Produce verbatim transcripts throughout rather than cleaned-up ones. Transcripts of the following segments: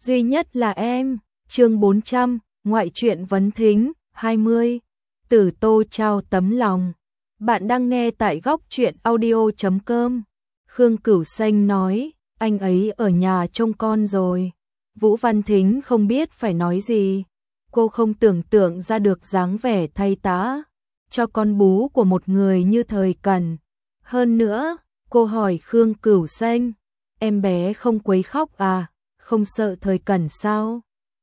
duy nhất là em. Chương bốn trăm, ngoại truyện vấn thính, hai mươi. Tử Tô trao tấm lòng. Bạn đang nghe tại góc truyện audio chấm com. Khương Cửu Xanh nói, anh ấy ở nhà trông con rồi. Vũ Văn Thính không biết phải nói gì. Cô không tưởng tượng ra được dáng vẻ thay tá cho con bú của một người như Thời Cẩn. Hơn nữa, cô hỏi Khương Cửu Xanh, em bé không quấy khóc à, không sợ Thời Cẩn sao?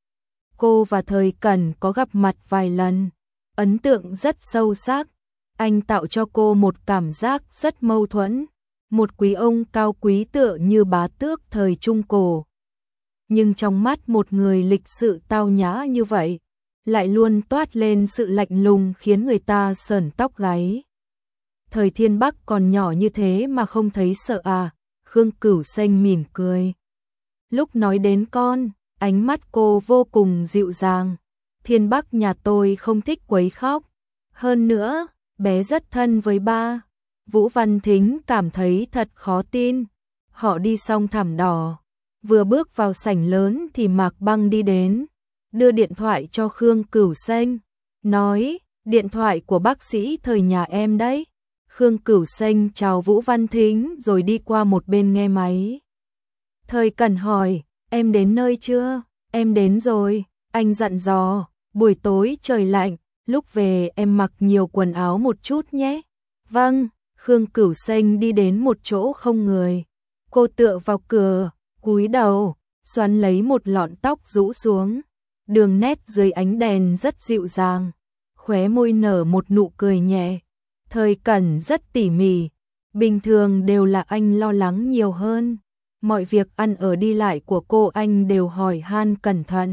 Cô và Thời Cẩn có gặp mặt vài lần, ấn tượng rất sâu sắc. Anh tạo cho cô một cảm giác rất mâu thuẫn, một quý ông cao quý tựa như bá tước thời Trung Cổ. Nhưng trong mắt một người lịch sự tao nhã như vậy, lại luôn toát lên sự lạnh lùng khiến người ta sởn tóc gáy. Thời Thiên Bắc còn nhỏ như thế mà không thấy sợ à? Khương Cửu Xanh mỉm cười. Lúc nói đến con, ánh mắt cô vô cùng dịu dàng. Thiên Bắc nhà tôi không thích quấy khóc. Hơn nữa, bé rất thân với ba. Vũ Văn Thính cảm thấy thật khó tin. Họ đi xong thảm đỏ. Vừa bước vào sảnh lớn thì Mạc Băng đi đến, đưa điện thoại cho Khương Cửu Xanh, nói, điện thoại của bác sĩ Thời nhà em đấy. Khương Cửu Xanh chào Vũ Văn Thính rồi đi qua một bên nghe máy. Thời Cẩn hỏi, em đến nơi chưa? Em đến rồi, anh dặn dò, buổi tối trời lạnh, lúc về em mặc nhiều quần áo một chút nhé. Vâng, Khương Cửu Xanh đi đến một chỗ không người. Cô tựa vào cửa, cúi đầu, xoắn lấy một lọn tóc rũ xuống. Đường nét dưới ánh đèn rất dịu dàng, khóe môi nở một nụ cười nhẹ. Thời Cẩn rất tỉ mỉ, bình thường đều là anh lo lắng nhiều hơn. Mọi việc ăn ở đi lại của cô anh đều hỏi han cẩn thận.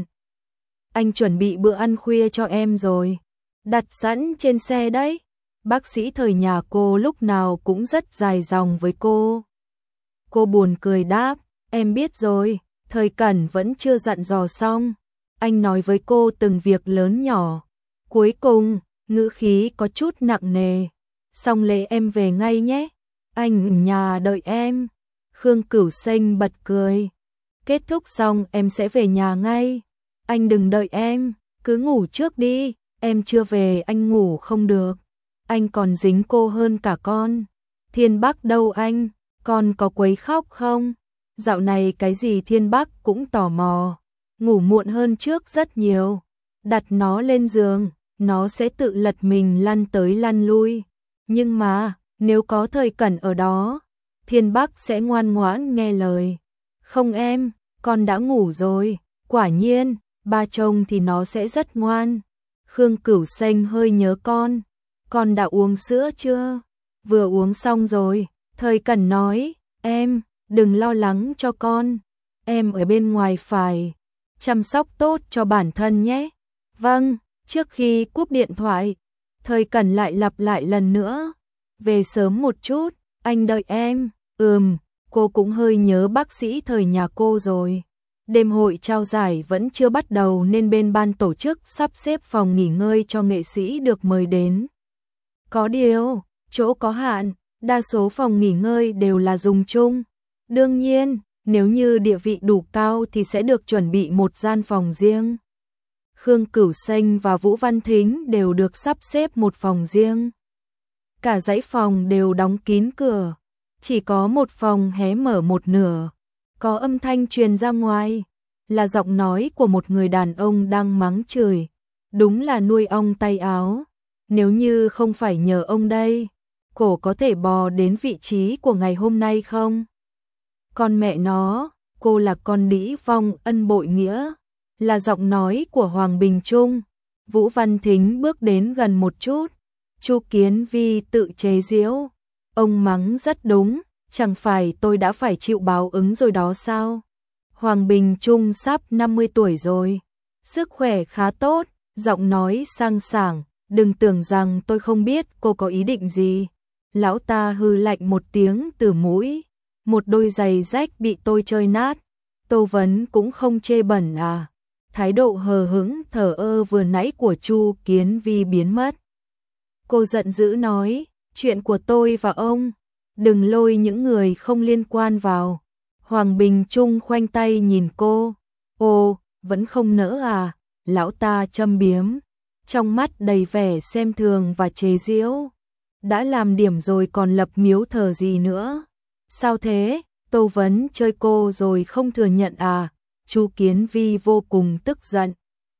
Anh chuẩn bị bữa ăn khuya cho em rồi, đặt sẵn trên xe đấy. Bác sĩ Thời nhà cô lúc nào cũng rất dài dòng với cô. Cô buồn cười đáp, em biết rồi. Thời Cẩn vẫn chưa dặn dò xong. Anh nói với cô từng việc lớn nhỏ. Cuối cùng, ngữ khí có chút nặng nề. Xong lễ em về ngay nhé. Anh ở nhà đợi em. Khương Cửu Xanh bật cười. Kết thúc xong em sẽ về nhà ngay. Anh đừng đợi em, cứ ngủ trước đi. Em chưa về anh ngủ không được. Anh còn dính cô hơn cả con. Thiên Bắc đâu anh? Con có quấy khóc không? Dạo này cái gì Thiên Bắc cũng tò mò. Ngủ muộn hơn trước rất nhiều. Đặt nó lên giường, nó sẽ tự lật mình lăn tới lăn lui. Nhưng mà, nếu có Thời Cẩn ở đó, Thiên Bắc sẽ ngoan ngoãn nghe lời. Không em, con đã ngủ rồi. Quả nhiên, ba chồng thì nó sẽ rất ngoan. Khương Cửu Xanh hơi nhớ con. Con đã uống sữa chưa? Vừa uống xong rồi. Thời Cẩn nói, em, đừng lo lắng cho con. Em ở bên ngoài phải chăm sóc tốt cho bản thân nhé. Vâng, trước khi cúp điện thoại, Thời Cẩn lại lặp lại lần nữa. Về sớm một chút, anh đợi em. Ừm, cô cũng hơi nhớ bác sĩ Thời nhà cô rồi. Đêm hội trao giải vẫn chưa bắt đầu nên bên ban tổ chức sắp xếp phòng nghỉ ngơi cho nghệ sĩ được mời đến. Có điều, chỗ có hạn, đa số phòng nghỉ ngơi đều là dùng chung. Đương nhiên, nếu như địa vị đủ cao thì sẽ được chuẩn bị một gian phòng riêng. Khương Cửu Xanh và Vũ Văn Thính đều được sắp xếp một phòng riêng. Cả dãy phòng đều đóng kín cửa, chỉ có một phòng hé mở một nửa. Có âm thanh truyền ra ngoài, là giọng nói của một người đàn ông đang mắng chửi. Đúng là nuôi ong tay áo. Nếu như không phải nhờ ông đây, cổ có thể bò đến vị trí của ngày hôm nay không? Con mẹ nó, cô là con đĩ vong ân bội nghĩa. Là giọng nói của Hoàng Bình Trung. Vũ Văn Thính bước đến gần một chút. Chu Kiến Vi tự chế giễu. Ông mắng rất đúng, chẳng phải tôi đã phải chịu báo ứng rồi đó sao? Hoàng Bình Trung sắp năm mươi tuổi rồi. Sức khỏe khá tốt, giọng nói sang sảng. Đừng tưởng rằng tôi không biết cô có ý định gì. Lão ta hư lạnh một tiếng từ mũi. Một đôi giày rách bị tôi chơi nát. Tô Vấn cũng không chê bẩn à? Thái độ hờ hững thờ ơ vừa nãy của Chu Kiến Vi biến mất. Cô giận dữ nói, chuyện của tôi và ông, đừng lôi những người không liên quan vào. Hoàng Bình Trung khoanh tay nhìn cô, Ô, vẫn không nỡ à? Lão ta châm biếm, trong mắt đầy vẻ xem thường và chế giễu. Đã làm điểm rồi còn lập miếu thờ gì nữa? Sao thế? Tô Vấn chơi cô rồi không thừa nhận à? Chu Kiến Vi vô cùng tức giận.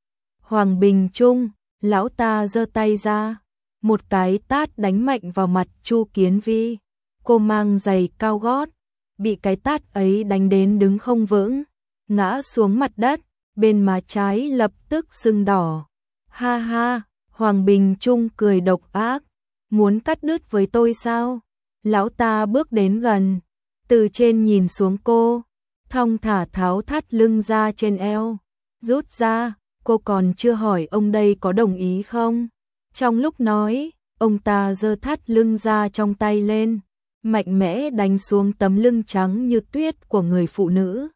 Hoàng Bình Trung, lão ta giơ tay ra, một cái tát đánh mạnh vào mặt Chu Kiến Vi. Cô mang giày cao gót, bị cái tát ấy đánh đến đứng không vững, ngã xuống mặt đất, bên má trái lập tức sưng đỏ. Ha ha, Hoàng Bình Trung cười độc ác, muốn cắt đứt với tôi sao? Lão ta bước đến gần, từ trên nhìn xuống cô, thong thả tháo thắt lưng ra trên eo, rút ra, cô còn chưa hỏi ông đây có đồng ý không? Trong lúc nói, ông ta giơ thắt lưng ra trong tay lên, mạnh mẽ đánh xuống tấm lưng trắng như tuyết của người phụ nữ.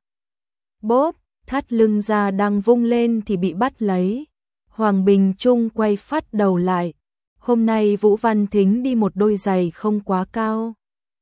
Bốp, thắt lưng ra đang vung lên thì bị bắt lấy. Hoàng Bình Trung quay phát đầu lại. Hôm nay Vũ Văn Thính đi một đôi giày không quá cao.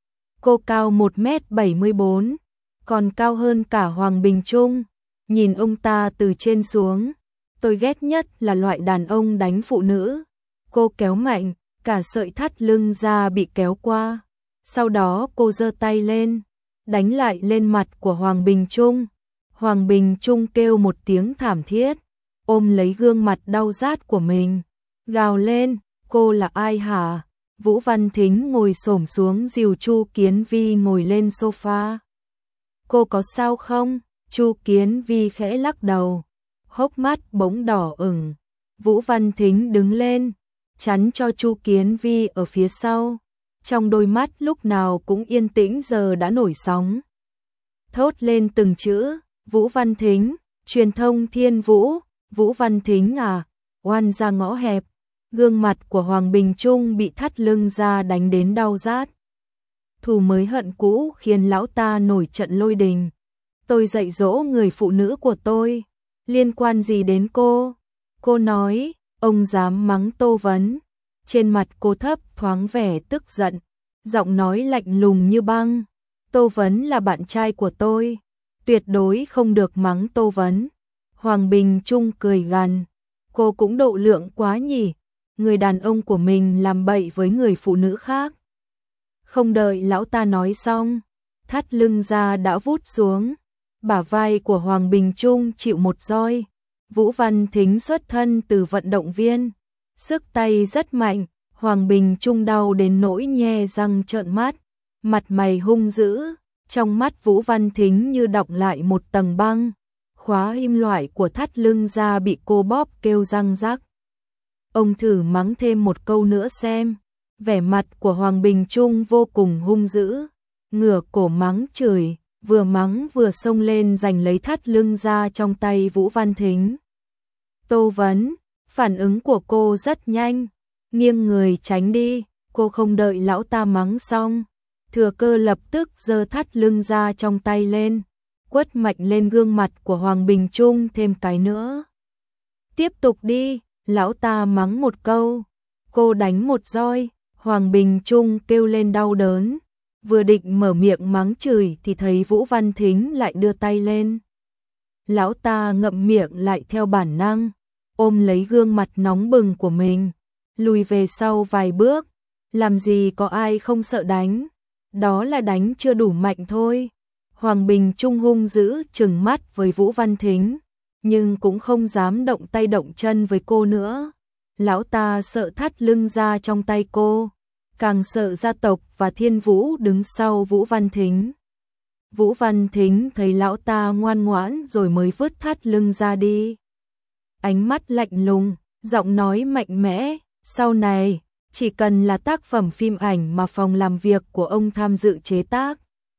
Cô cao một mét bảy mươi bốn, còn cao hơn cả Hoàng Bình Trung. Nhìn ông ta từ trên xuống, tôi ghét nhất là loại đàn ông đánh phụ nữ. Cô kéo mạnh, cả sợi thắt lưng ra bị kéo qua. Sau đó cô giơ tay lên, đánh lại lên mặt của Hoàng Bình Trung. Hoàng Bình Trung kêu một tiếng thảm thiết, ôm lấy gương mặt đau rát của mình, gào lên, cô là ai hả? Vũ Văn Thính ngồi xổm xuống dìu Chu Kiến Vi ngồi lên sofa. Cô có sao không? Chu Kiến Vi khẽ lắc đầu, hốc mắt bỗng đỏ ửng. Vũ Văn Thính đứng lên, chắn cho Chu Kiến Vi ở phía sau. Trong đôi mắt lúc nào cũng yên tĩnh giờ đã nổi sóng. Thốt lên từng chữ, Vũ Văn Thính, truyền thông Thiên Vũ, Vũ Văn Thính à, oan ra ngõ hẹp. Gương mặt của Hoàng Bình Trung bị thắt lưng ra đánh đến đau rát. Thù mới hận cũ khiến lão ta nổi trận lôi đình. Tôi dạy dỗ người phụ nữ của tôi, liên quan gì đến cô? Cô nói, ông dám mắng Tô Vấn. Trên mặt cô thấp thoáng vẻ tức giận, giọng nói lạnh lùng như băng. Tô Vấn là bạn trai của tôi, tuyệt đối không được mắng Tô Vấn. Hoàng Bình Trung cười gằn, cô cũng độ lượng quá nhỉ, người đàn ông của mình làm bậy với người phụ nữ khác. Không đợi lão ta nói xong, thắt lưng ra đã vút xuống, bả vai của Hoàng Bình Trung chịu một roi. Vũ Văn Thính xuất thân từ vận động viên, sức tay rất mạnh. Hoàng Bình Trung đau đến nỗi nhe răng trợn mắt, mặt mày hung dữ. Trong mắt Vũ Văn Thính như đọng lại một tầng băng, khóa im loại của thắt lưng ra bị cô bóp kêu răng rắc. Ông thử mắng thêm một câu nữa xem. Vẻ mặt của Hoàng Bình Trung vô cùng hung dữ, ngửa cổ mắng chửi, vừa mắng vừa xông lên giành lấy thắt lưng ra trong tay Vũ Văn Thính. Tô Vấn, phản ứng của cô rất nhanh, nghiêng người tránh đi. Cô không đợi lão ta mắng xong, thừa cơ lập tức giơ thắt lưng ra trong tay lên, quất mạnh lên gương mặt của Hoàng Bình Trung thêm cái nữa. Tiếp tục đi, lão ta mắng một câu, cô đánh một roi. Hoàng Bình Trung kêu lên đau đớn, vừa định mở miệng mắng chửi thì thấy Vũ Văn Thính lại đưa tay lên. Lão ta ngậm miệng lại theo bản năng, ôm lấy gương mặt nóng bừng của mình, lùi về sau vài bước. Làm gì có ai không sợ đánh, đó là đánh chưa đủ mạnh thôi. Hoàng Bình Trung hung dữ trừng mắt với Vũ Văn Thính, nhưng cũng không dám động tay động chân với cô nữa. Lão ta sợ thắt lưng ra trong tay cô, càng sợ gia tộc và Thiên Vũ đứng sau Vũ Văn Thính. Vũ Văn Thính thấy lão ta ngoan ngoãn rồi mới vứt thắt lưng ra đi. Ánh mắt lạnh lùng, giọng nói mạnh mẽ, sau này, chỉ cần là tác phẩm phim ảnh mà phòng làm việc của ông tham dự chế tác,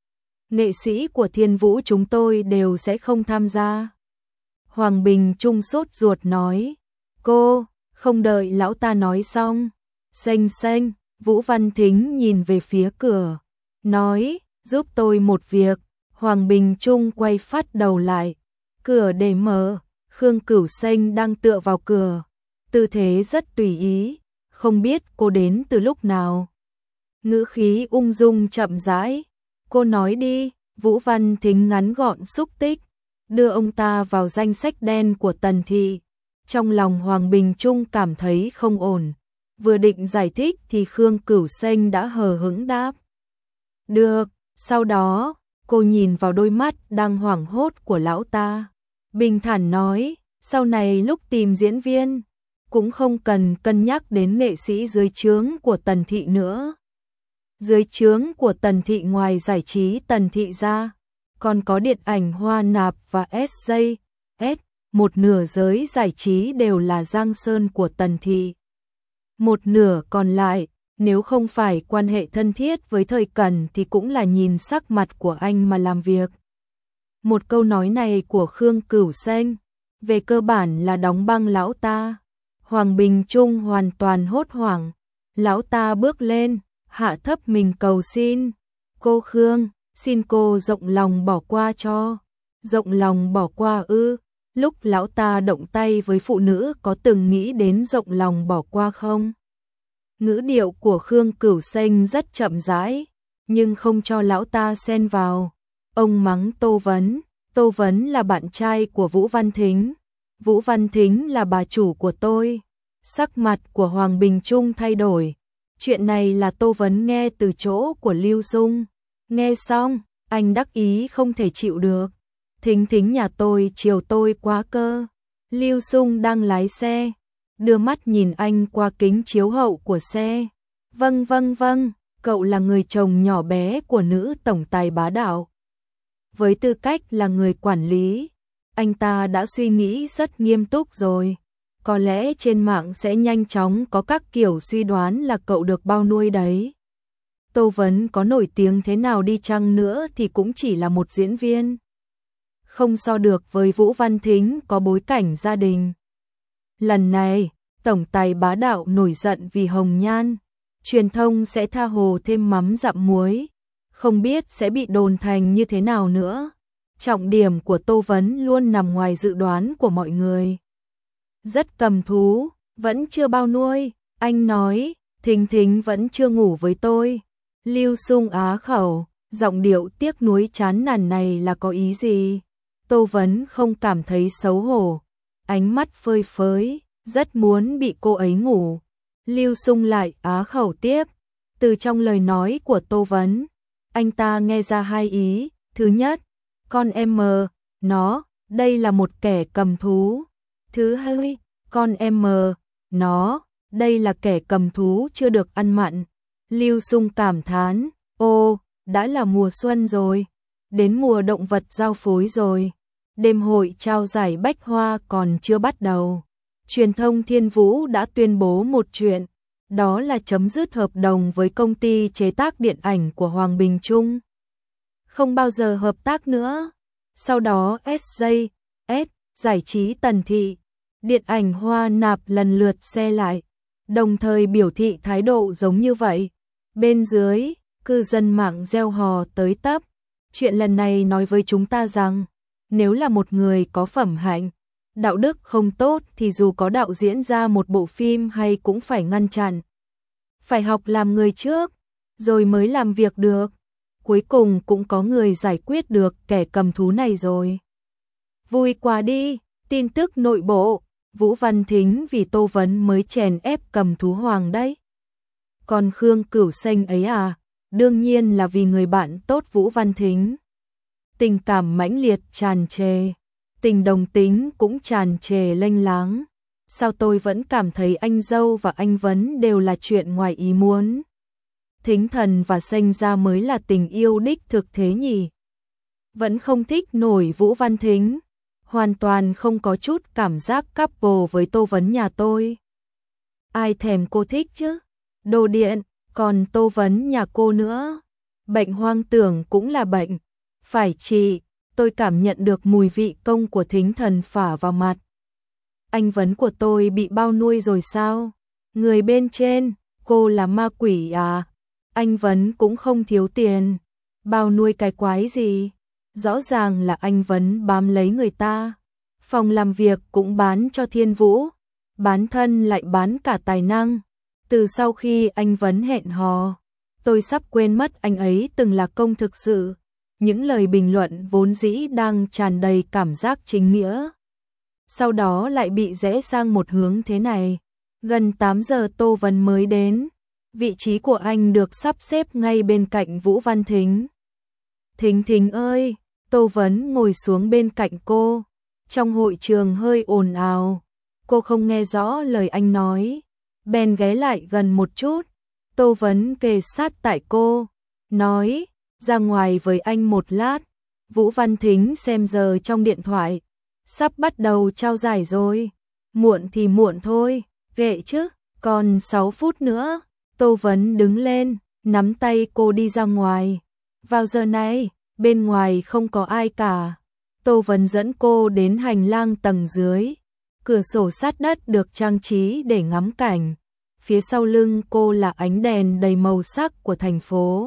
nghệ sĩ của Thiên Vũ chúng tôi đều sẽ không tham gia. Hoàng Bình Trung sốt ruột nói, cô, không đợi lão ta nói xong, xanh xanh, Vũ Văn Thính nhìn về phía cửa, nói, giúp tôi một việc. Hoàng Bình Trung quay phát đầu lại, cửa để mở, Khương Cửu Xanh đang tựa vào cửa, tư thế rất tùy ý, không biết cô đến từ lúc nào. Ngữ khí ung dung chậm rãi, cô nói đi. Vũ Văn Thính ngắn gọn xúc tích, đưa ông ta vào danh sách đen của Tần thị. Trong lòng Hoàng Bình Trung cảm thấy không ổn, vừa định giải thích thì Khương Cửu Xanh đã hờ hững đáp. Được, sau đó, cô nhìn vào đôi mắt đang hoảng hốt của lão ta, bình thản nói, sau này lúc tìm diễn viên, cũng không cần cân nhắc đến nghệ sĩ dưới trướng của Tần thị nữa. Dưới trướng của Tần thị ngoài giải trí Tần thị ra, còn có điện ảnh Hoa Nạp và ét gi ét, một nửa giới giải trí đều là giang sơn của Tần thị. Một nửa còn lại, nếu không phải quan hệ thân thiết với Thời Cẩn thì cũng là nhìn sắc mặt của anh mà làm việc. Một câu nói này của Khương Cửu Xanh, về cơ bản là đóng băng lão ta. Hoàng Bình Trung hoàn toàn hốt hoảng, lão ta bước lên, hạ thấp mình cầu xin. Cô Khương, xin cô rộng lòng bỏ qua cho. Rộng lòng bỏ qua ư? Lúc lão ta động tay với phụ nữ có từng nghĩ đến rộng lòng bỏ qua không? Ngữ điệu của Khương Cửu Xanh rất chậm rãi, nhưng không cho lão ta xen vào. Ông mắng Tô Vấn, Tô Vấn là bạn trai của Vũ Văn Thính, Vũ Văn Thính là bà chủ của tôi. Sắc mặt của Hoàng Bình Trung thay đổi. Chuyện này là Tô Vấn nghe từ chỗ của Lưu Dung. Nghe xong, anh đắc ý không thể chịu được. Thính Thính nhà tôi chiều tôi quá cơ. Lưu Dung đang lái xe, đưa mắt nhìn anh qua kính chiếu hậu của xe. Vâng vâng vâng, cậu là người chồng nhỏ bé của nữ tổng tài bá đạo. Với tư cách là người quản lý, anh ta đã suy nghĩ rất nghiêm túc rồi. Có lẽ trên mạng sẽ nhanh chóng có các kiểu suy đoán là cậu được bao nuôi đấy. Tô Vấn có nổi tiếng thế nào đi chăng nữa thì cũng chỉ là một diễn viên, không so được với Vũ Văn Thính có bối cảnh gia đình. Lần này, tổng tài bá đạo nổi giận vì Hồng Nhan, truyền thông sẽ tha hồ thêm mắm dặm muối, không biết sẽ bị đồn thành như thế nào nữa. Trọng điểm của Tô Vấn luôn nằm ngoài dự đoán của mọi người. Rất cầm thú, vẫn chưa bao nuôi, anh nói, Thính Thính vẫn chưa ngủ với tôi. Lưu Xung á khẩu, giọng điệu tiếc nuối chán nản này là có ý gì? Tô Vấn không cảm thấy xấu hổ, ánh mắt phơi phới, rất muốn bị cô ấy ngủ. Lưu Xung lại á khẩu tiếp, từ trong lời nói của Tô Vấn, anh ta nghe ra hai ý. Thứ nhất, con em mờ, nó, đây là một kẻ cầm thú. Thứ hai, con em mờ, nó, đây là kẻ cầm thú chưa được ăn mặn. Lưu Xung cảm thán, ô, đã là mùa xuân rồi, đến mùa động vật giao phối rồi. Đêm hội trao giải bách hoa còn chưa bắt đầu. Truyền thông Thiên Vũ đã tuyên bố một chuyện, đó là chấm dứt hợp đồng với công ty chế tác điện ảnh của Hoàng Bình Trung. Không bao giờ hợp tác nữa. Sau đó ét gi ét, giải trí Tần thị, điện ảnh Hoa Nạp lần lượt xe lại, đồng thời biểu thị thái độ giống như vậy. Bên dưới, cư dân mạng reo hò tới tấp. Chuyện lần này nói với chúng ta rằng, nếu là một người có phẩm hạnh, đạo đức không tốt thì dù có đạo diễn ra một bộ phim hay cũng phải ngăn chặn. Phải học làm người trước, rồi mới làm việc được. Cuối cùng cũng có người giải quyết được kẻ cầm thú này rồi. Vui quá đi, tin tức nội bộ, Vũ Văn Thính vì Tô Vấn mới chèn ép cầm thú hoàng đấy. Còn Khương Cửu Xanh ấy à, đương nhiên là vì người bạn tốt Vũ Văn Thính. Tình cảm mãnh liệt tràn trề, tình đồng tính cũng tràn trề lênh láng. Sao tôi vẫn cảm thấy anh dâu và anh Vấn đều là chuyện ngoài ý muốn. Thính Thần và Xanh Gia mới là tình yêu đích thực thế nhỉ. Vẫn không thích nổi Vũ Văn Thính, hoàn toàn không có chút cảm giác couple với Tô Vấn nhà tôi. Ai thèm cô thích chứ? Đồ điện, còn Tô Vấn nhà cô nữa. Bệnh hoang tưởng cũng là bệnh, phải trị. Tôi cảm nhận được mùi vị công của Thính Thần phả vào mặt. Anh Vấn của tôi bị bao nuôi rồi sao? Người bên trên, cô là ma quỷ à? Anh Vấn cũng không thiếu tiền, bao nuôi cái quái gì? Rõ ràng là anh Vấn bám lấy người ta. Phòng làm việc cũng bán cho Thiên Vũ, bán thân lại bán cả tài năng. Từ sau khi anh Vấn hẹn hò, tôi sắp quên mất anh ấy từng là công thực sự. những lời bình luận vốn dĩ đang tràn đầy cảm giác chính nghĩa. Sau đó lại bị rẽ sang một hướng thế này. Gần tám giờ Tô Vấn mới đến. Vị trí của anh được sắp xếp ngay bên cạnh Vũ Văn Thính. Thính Thính ơi, Tô Vấn ngồi xuống bên cạnh cô. Trong hội trường hơi ồn ào. Cô không nghe rõ lời anh nói. Bèn ghé lại gần một chút. Tô Vấn kề sát tại cô. Nói, ra ngoài với anh một lát. Vũ Văn Thính xem giờ trong điện thoại. Sắp bắt đầu trao giải rồi. Muộn thì muộn thôi, kệ chứ, còn sáu phút nữa. Tô Vấn đứng lên, nắm tay cô đi ra ngoài. Vào giờ này, bên ngoài không có ai cả. Tô Vấn dẫn cô đến hành lang tầng dưới. Cửa sổ sát đất được trang trí để ngắm cảnh. Phía sau lưng cô là ánh đèn đầy màu sắc của thành phố.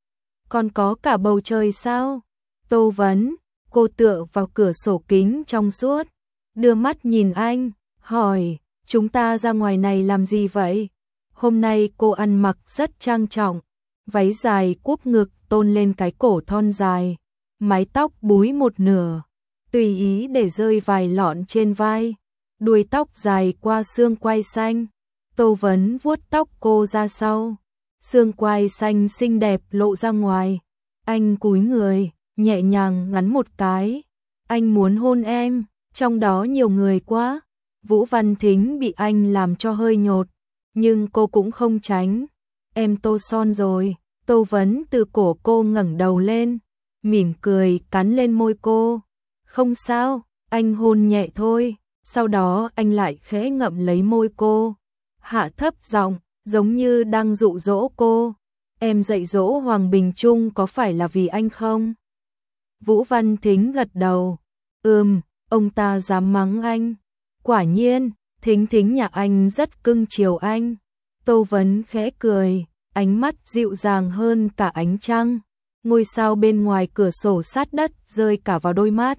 Còn có cả bầu trời sao? Tô Vấn, cô tựa vào cửa sổ kính trong suốt, đưa mắt nhìn anh, hỏi, chúng ta ra ngoài này làm gì vậy? Hôm nay cô ăn mặc rất trang trọng, váy dài cúp ngực tôn lên cái cổ thon dài, mái tóc búi một nửa, tùy ý để rơi vài lọn trên vai, đuôi tóc dài qua xương quai xanh. Tô Vấn vuốt tóc cô ra sau, xương quai xanh xinh đẹp lộ ra ngoài. Anh cúi người, nhẹ nhàng ngắn một cái. Anh muốn hôn em, trong đó nhiều người quá. Vũ Văn Thính bị anh làm cho hơi nhột, nhưng cô cũng không tránh. Em tô son rồi. Tô Vấn từ cổ cô ngẩng đầu lên, mỉm cười cắn lên môi cô. Không sao, anh hôn nhẹ thôi. Sau đó anh lại khẽ ngậm lấy môi cô, hạ thấp giọng, giống như đang dụ dỗ cô. Em dạy dỗ Hoàng Bình Trung có phải là vì anh không? Vũ Văn Thính gật đầu. Ừm, ông ta dám mắng anh. Quả nhiên, Thính Thính nhà anh rất cưng chiều anh. Tô Vấn khẽ cười, ánh mắt dịu dàng hơn cả ánh trăng. Ngôi sao bên ngoài cửa sổ sát đất rơi cả vào đôi mắt.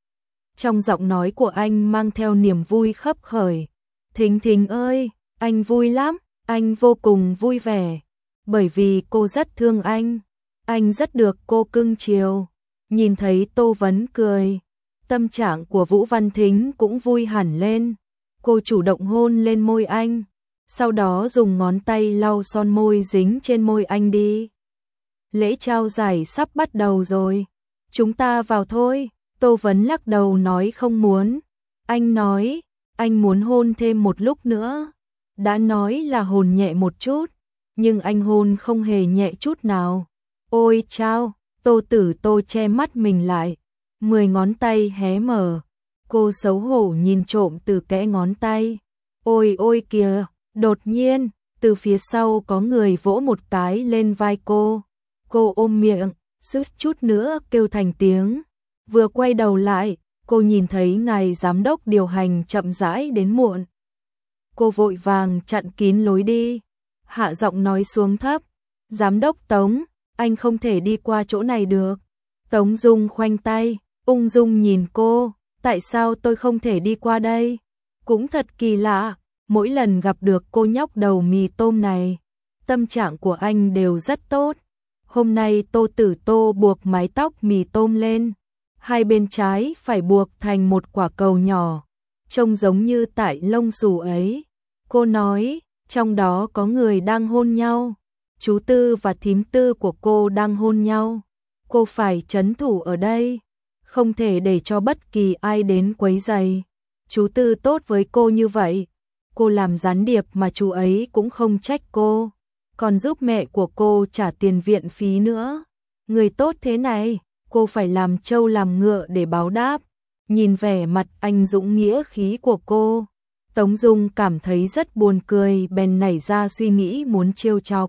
Trong giọng nói của anh mang theo niềm vui khấp khởi. Thính Thính ơi, anh vui lắm, anh vô cùng vui vẻ. Bởi vì cô rất thương anh, anh rất được cô cưng chiều. Nhìn thấy Tô Vấn cười, tâm trạng của Vũ Văn Thính cũng vui hẳn lên. Cô chủ động hôn lên môi anh, sau đó dùng ngón tay lau son môi dính trên môi anh đi. Lễ trao giải sắp bắt đầu rồi, chúng ta vào thôi. Tô Vấn lắc đầu nói không muốn. Anh nói, anh muốn hôn thêm một lúc nữa. Đã nói là hôn nhẹ một chút, nhưng anh hôn không hề nhẹ chút nào. Ôi chao, Tô Tử Tô che mắt mình lại, mười ngón tay hé mở. Cô xấu hổ nhìn trộm từ kẽ ngón tay. Ôi ôi kìa, đột nhiên, từ phía sau có người vỗ một cái lên vai cô. Cô ôm miệng, suýt chút nữa kêu thành tiếng. Vừa quay đầu lại, cô nhìn thấy ngài giám đốc điều hành chậm rãi đến muộn. Cô vội vàng chặn kín lối đi, hạ giọng nói xuống thấp. Giám đốc Tống, anh không thể đi qua chỗ này được. Tống Dung khoanh tay, ung dung nhìn cô. Tại sao tôi không thể đi qua đây? Cũng thật kỳ lạ, mỗi lần gặp được cô nhóc đầu mì tôm này, tâm trạng của anh đều rất tốt. Hôm nay Tô Tử Tô buộc mái tóc mì tôm lên, hai bên trái phải buộc thành một quả cầu nhỏ, trông giống như tại lông xù ấy. Cô nói, trong đó có người đang hôn nhau. Chú Tư và thím Tư của cô đang hôn nhau. Cô phải trấn thủ ở đây, không thể để cho bất kỳ ai đến quấy rầy. Chú Tư tốt với cô như vậy, cô làm gián điệp mà chú ấy cũng không trách cô, còn giúp mẹ của cô trả tiền viện phí nữa. Người tốt thế này, cô phải làm trâu làm ngựa để báo đáp. Nhìn vẻ mặt anh dũng nghĩa khí của cô, Tống Dung cảm thấy rất buồn cười, bèn nảy ra suy nghĩ muốn trêu chọc.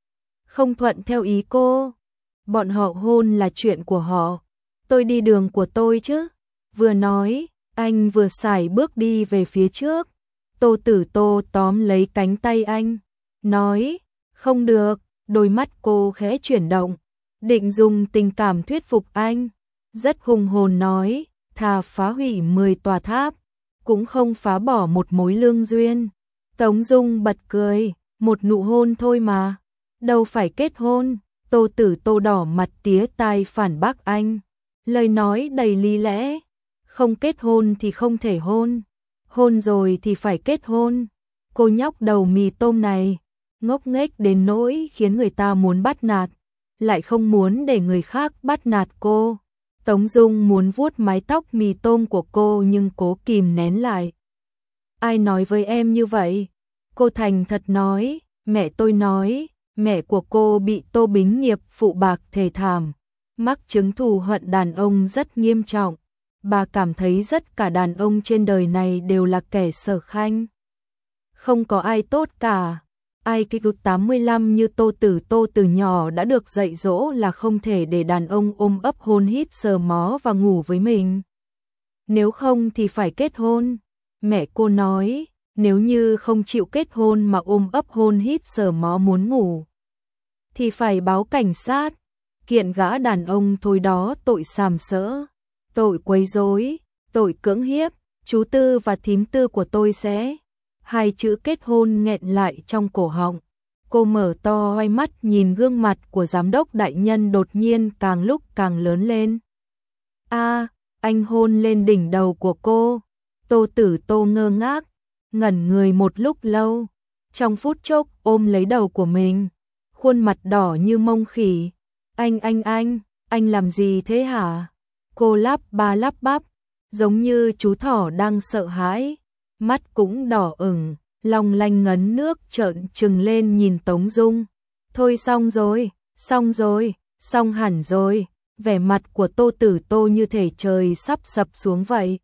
Không thuận theo ý cô, bọn họ hôn là chuyện của họ, tôi đi đường của tôi chứ. Vừa nói, anh vừa sải bước đi về phía trước. Tô Tử Tô tóm lấy cánh tay anh, nói, không được. Đôi mắt cô khẽ chuyển động, định dùng tình cảm thuyết phục anh. Rất hùng hồn nói, thà phá hủy mười tòa tháp, cũng không phá bỏ một mối lương duyên. Tống Dung bật cười, một nụ hôn thôi mà, đâu phải kết hôn. Tô Tử Tô đỏ mặt tía tai phản bác anh. Lời nói đầy lý lẽ. Không kết hôn thì không thể hôn. Hôn rồi thì phải kết hôn. Cô nhóc đầu mì tôm này, ngốc nghếch đến nỗi khiến người ta muốn bắt nạt, lại không muốn để người khác bắt nạt cô. Tống Dung muốn vuốt mái tóc mì tôm của cô nhưng cố kìm nén lại. Ai nói với em như vậy? Cô thành thật nói, mẹ tôi nói, mẹ của cô bị Tô Bính Nghiệp phụ bạc thề thảm, mắc chứng thù hận đàn ông rất nghiêm trọng. Bà cảm thấy tất cả đàn ông trên đời này đều là kẻ sở khanh. Không có ai tốt cả. Ai kích tám mươi lăm như Tô Tử Tô từ nhỏ đã được dạy dỗ là không thể để đàn ông ôm ấp hôn hít sờ mó và ngủ với mình. Nếu không thì phải kết hôn. Mẹ cô nói, nếu như không chịu kết hôn mà ôm ấp hôn hít sờ mó muốn ngủ, thì phải báo cảnh sát, kiện gã đàn ông thôi đó tội sàm sỡ, tội quấy rối, tội cưỡng hiếp. Chú Tư và thím Tư của tôi sẽ... Hai chữ kết hôn nghẹn lại trong cổ họng. Cô mở to hai mắt nhìn gương mặt của giám đốc đại nhân đột nhiên càng lúc càng lớn lên. A, anh hôn lên đỉnh đầu của cô. Tô Tử Tô ngơ ngác, ngẩn người một lúc lâu. Trong phút chốc ôm lấy đầu của mình, khuôn mặt đỏ như mông khỉ. Anh anh anh, anh làm gì thế hả? Cô lắp ba lắp bắp, giống như chú thỏ đang sợ hãi. Mắt cũng đỏ ửng, long lanh ngấn nước trợn trừng lên nhìn Tống Dung. Thôi xong rồi, xong rồi, xong hẳn rồi. Vẻ mặt của Tô Tử Tô như thể trời sắp sập xuống vậy.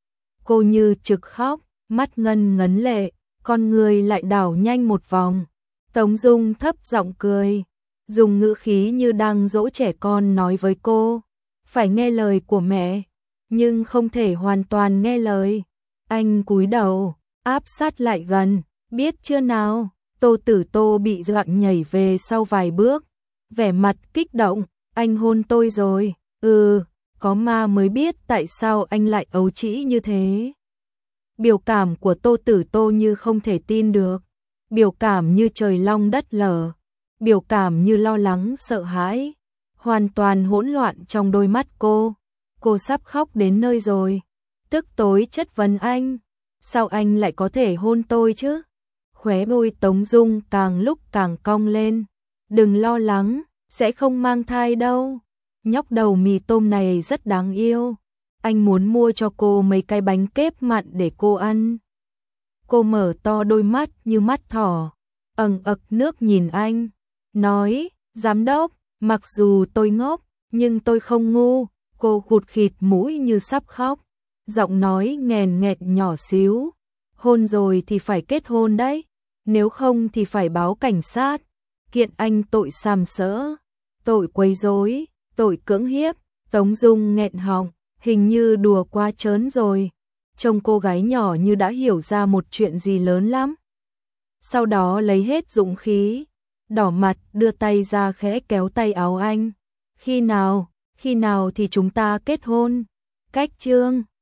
Cô như trực khóc, mắt ngân ngấn lệ, con người lại đảo nhanh một vòng. Tống Dung thấp giọng cười, dùng ngữ khí như đang dỗ trẻ con nói với cô. Phải nghe lời của mẹ, nhưng không thể hoàn toàn nghe lời. Anh cúi đầu, áp sát lại gần, biết chưa nào? Tô Tử Tô bị dọa nhảy về sau vài bước, vẻ mặt kích động, anh hôn tôi rồi. Ừ, có ma mới biết tại sao anh lại ấu trĩ như thế. Biểu cảm của Tô Tử Tô như không thể tin được, biểu cảm như trời long đất lở, biểu cảm như lo lắng sợ hãi, hoàn toàn hỗn loạn trong đôi mắt cô. Cô sắp khóc đến nơi rồi. Tức tối chất vấn anh, sao anh lại có thể hôn tôi chứ? Khóe môi Tống Dung càng lúc càng cong lên. Đừng lo lắng, sẽ không mang thai đâu. Nhóc đầu mì tôm này rất đáng yêu. Anh muốn mua cho cô mấy cái bánh kép mặn để cô ăn. Cô mở to đôi mắt như mắt thỏ, ẩn ực nước nhìn anh, nói, giám đốc, mặc dù tôi ngốc, nhưng tôi không ngu. Cô khụt khịt mũi như sắp khóc, giọng nói nghèn nghẹt nhỏ xíu. Hôn rồi thì phải kết hôn đấy, nếu không thì phải báo cảnh sát, kiện anh tội sàm sỡ, tội quấy rối, tội cưỡng hiếp. Tống Dung nghẹn họng, hình như đùa quá trớn rồi. Trông cô gái nhỏ như đã hiểu ra một chuyện gì lớn lắm. Sau đó lấy hết dũng khí, đỏ mặt đưa tay ra khẽ kéo tay áo anh. Khi nào, khi nào thì chúng ta kết hôn? Cách chương